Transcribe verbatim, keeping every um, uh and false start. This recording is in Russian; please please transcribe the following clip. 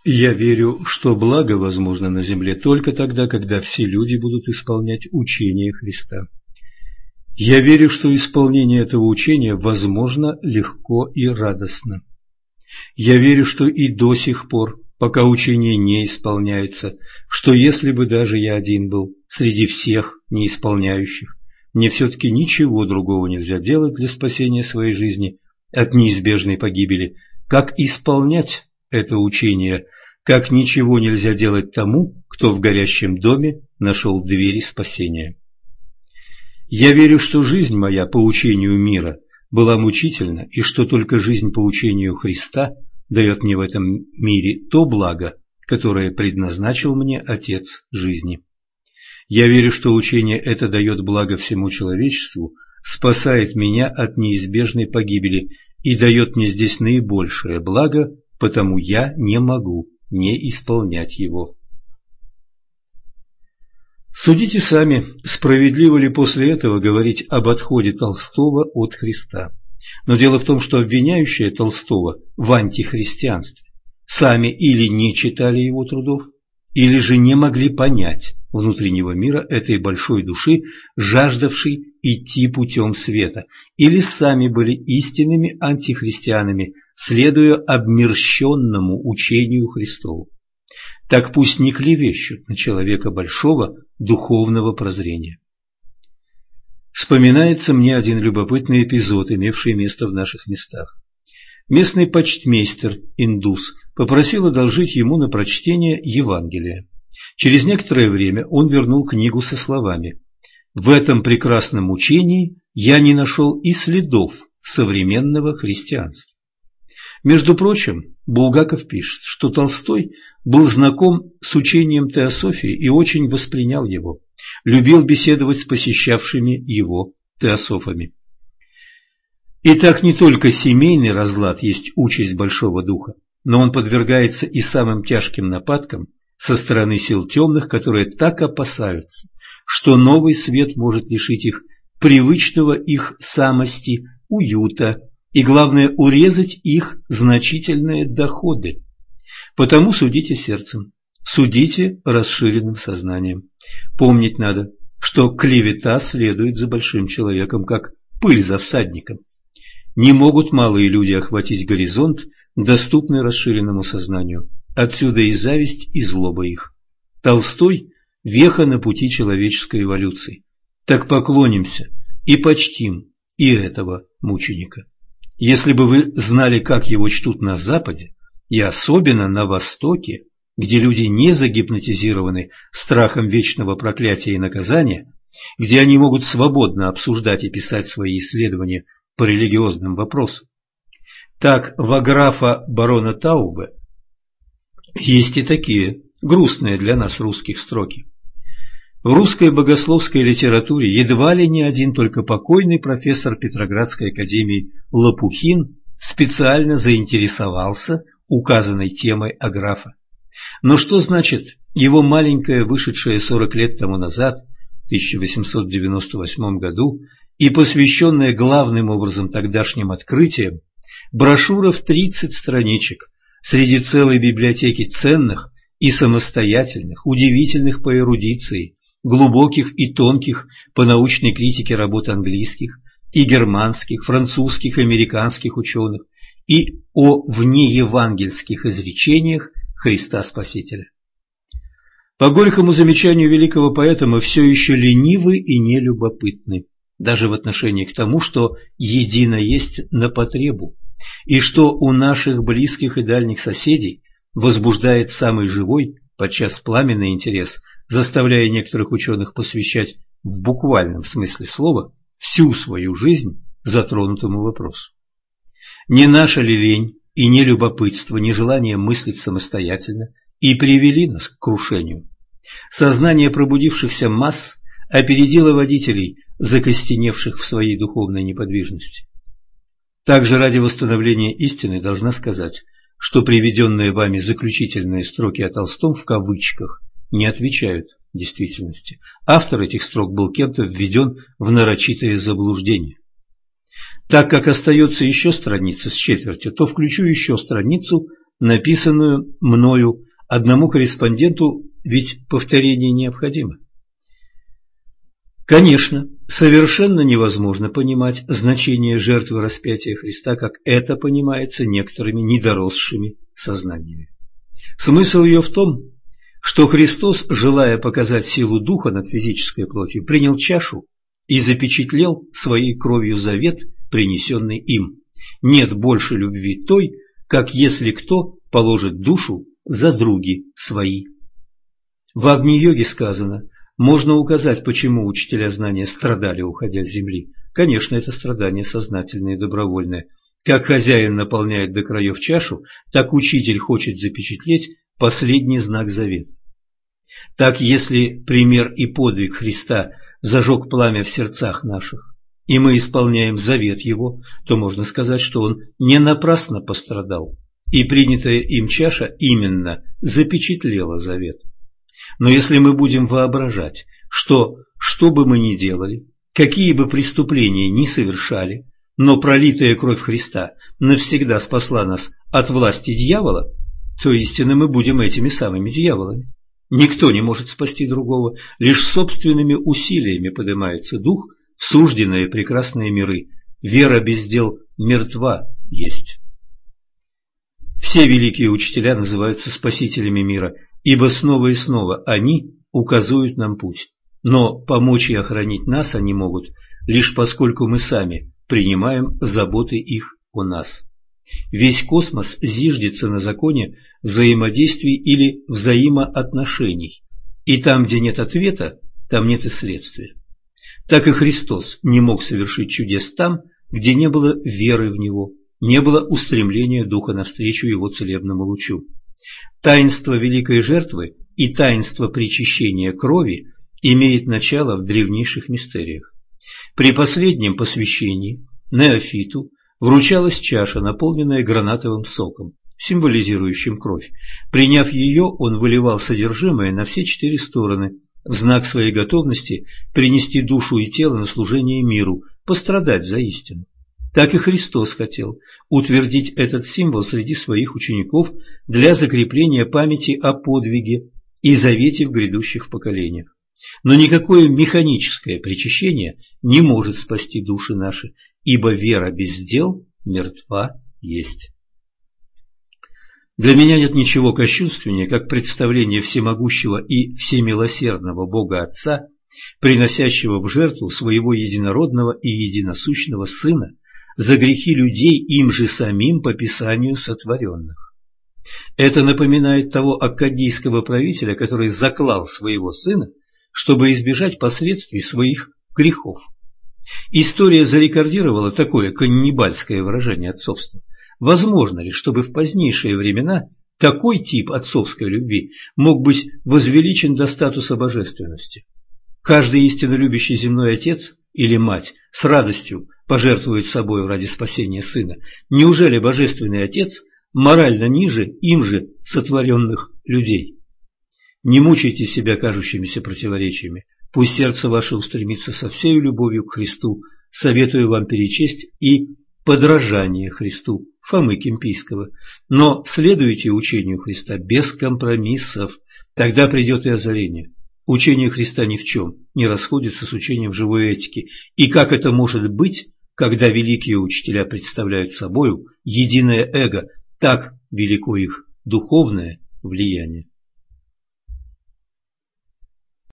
Я верю, что благо возможно на земле только тогда, когда все люди будут исполнять учение Христа. Я верю, что исполнение этого учения возможно легко и радостно. Я верю, что и до сих пор, пока учение не исполняется, что если бы даже я один был среди всех неисполняющих, мне все-таки ничего другого нельзя делать для спасения своей жизни от неизбежной погибели, как исполнять это учение, как ничего нельзя делать тому, кто в горящем доме нашел двери спасения. Я верю, что жизнь моя по учению мира была мучительна, и что только жизнь по учению Христа дает мне в этом мире то благо, которое предназначил мне Отец жизни. Я верю, что учение это дает благо всему человечеству, спасает меня от неизбежной погибели и дает мне здесь наибольшее благо, потому я не могу не исполнять его. Судите сами, справедливо ли после этого говорить об отходе Толстого от Христа. Но дело в том, что обвиняющие Толстого в антихристианстве сами или не читали его трудов, или же не могли понять внутреннего мира этой большой души, жаждавшей идти путем света, или сами были истинными антихристианами, следуя обмерщенному учению Христову. Так пусть не клевещут на человека большого духовного прозрения. Вспоминается мне один любопытный эпизод, имевший место в наших местах. Местный почтмейстер, индус, попросил одолжить ему на прочтение Евангелия. Через некоторое время он вернул книгу со словами: «В этом прекрасном учении я не нашел и следов современного христианства». Между прочим, Булгаков пишет, что Толстой был знаком с учением теософии и очень воспринял его, любил беседовать с посещавшими его теософами. Итак, не только семейный разлад есть участь Большого Духа, но он подвергается и самым тяжким нападкам со стороны сил темных, которые так опасаются, что новый свет может лишить их привычного их самости, уюта, и, главное, урезать их значительные доходы. Потому судите сердцем, судите расширенным сознанием. Помнить надо, что клевета следует за большим человеком, как пыль за всадником. Не могут малые люди охватить горизонт, доступный расширенному сознанию. Отсюда и зависть, и злоба их. Толстой – веха на пути человеческой эволюции. Так поклонимся и почтим и этого мученика. Если бы вы знали, как его чтут на Западе, и особенно на Востоке, где люди не загипнотизированы страхом вечного проклятия и наказания, где они могут свободно обсуждать и писать свои исследования по религиозным вопросам. Так, в аграфа барона Таубе есть и такие грустные для нас русских строки. В русской богословской литературе едва ли не один только покойный профессор Петроградской академии Лопухин специально заинтересовался указанной темой аграфа. Но что значит его маленькая, вышедшая сорок лет тому назад, в тысяча восемьсот девяносто восьмом году, и посвященная главным образом тогдашним открытиям, брошюра в тридцать страничек среди целой библиотеки ценных и самостоятельных, удивительных по эрудиции, глубоких и тонких по научной критике работ английских и германских, французских и американских ученых, и о внеевангельских изречениях Христа Спасителя. По горькому замечанию великого поэта мы все еще ленивы и нелюбопытны, даже в отношении к тому, что едино есть на потребу, и что у наших близких и дальних соседей возбуждает самый живой, подчас пламенный интерес, заставляя некоторых ученых посвящать в буквальном смысле слова всю свою жизнь затронутому вопросу. Не наша ли лень и не любопытство, не желание мыслить самостоятельно и привели нас к крушению? Сознание пробудившихся масс опередило водителей, закостеневших в своей духовной неподвижности. Также ради восстановления истины должна сказать, что приведенные вами заключительные строки о Толстом в кавычках не отвечают действительности. Автор этих строк был кем-то введен в нарочитое заблуждение. Так как остается еще страница с четвертью, то включу еще страницу написанную мною одному корреспонденту, ведь повторение необходимо. Конечно, совершенно невозможно понимать значение жертвы распятия Христа, как это понимается некоторыми недоросшими сознаниями. Смысл ее в том, что Христос, желая показать силу Духа над физической плотью, принял чашу и запечатлел своей кровью завет, принесенный им. Нет больше любви той, как если кто положит душу за други свои. В Агни-йоге сказано: можно указать, почему учителя знания страдали, уходя с земли. Конечно, это страдания сознательные и добровольные. Как хозяин наполняет до краев чашу, так учитель хочет запечатлеть последний знак завета. Так, если пример и подвиг Христа зажег пламя в сердцах наших, и мы исполняем завет Его, то можно сказать, что Он не напрасно пострадал, и принятая им чаша именно запечатлела завет. Но если мы будем воображать, что, что бы мы ни делали, какие бы преступления ни совершали, но пролитая кровь Христа навсегда спасла нас от власти дьявола, то истинно мы будем этими самыми дьяволами. Никто не может спасти другого, лишь собственными усилиями поднимается дух в сужденные прекрасные миры. Вера без дел мертва есть. Все великие учителя называются спасителями мира, ибо снова и снова они указывают нам путь. Но помочь и охранить нас они могут, лишь поскольку мы сами принимаем заботы их о нас. Весь космос зиждется на законе взаимодействий или взаимоотношений, и там, где нет ответа, там нет и следствия. Так и Христос не мог совершить чудес там, где не было веры в Него, не было устремления Духа навстречу Его целебному лучу. Таинство великой жертвы и таинство причащения крови имеет начало в древнейших мистериях. При последнем посвящении неофиту вручалась чаша, наполненная гранатовым соком, символизирующим кровь. Приняв ее, он выливал содержимое на все четыре стороны, в знак своей готовности принести душу и тело на служение миру, пострадать за истину. Так и Христос хотел утвердить этот символ среди своих учеников для закрепления памяти о подвиге и завете в грядущих поколениях. Но никакое механическое причащение не может спасти души наши, ибо вера без дел мертва есть. Для меня нет ничего кощунственнее, как представление всемогущего и всемилосердного Бога Отца, приносящего в жертву своего единородного и единосущного Сына за грехи людей им же самим по Писанию сотворенных. Это напоминает того аккадийского правителя, который заклал своего сына, чтобы избежать последствий своих грехов. История зарекордировала такое каннибальское выражение отцовства. Возможно ли, чтобы в позднейшие времена такой тип отцовской любви мог быть возвеличен до статуса божественности? Каждый истинно любящий земной отец или мать с радостью пожертвует собой ради спасения сына. Неужели божественный отец морально ниже им же сотворенных людей? Не мучайте себя кажущимися противоречиями. Пусть сердце ваше устремится со всей любовью к Христу. Советую вам перечесть и подражание Христу Фомы Кимпийского. Но следуйте учению Христа без компромиссов, тогда придет и озарение. Учение Христа ни в чем не расходится с учением живой этики. И как это может быть, когда великие учителя представляют собою единое эго, так велико их духовное влияние.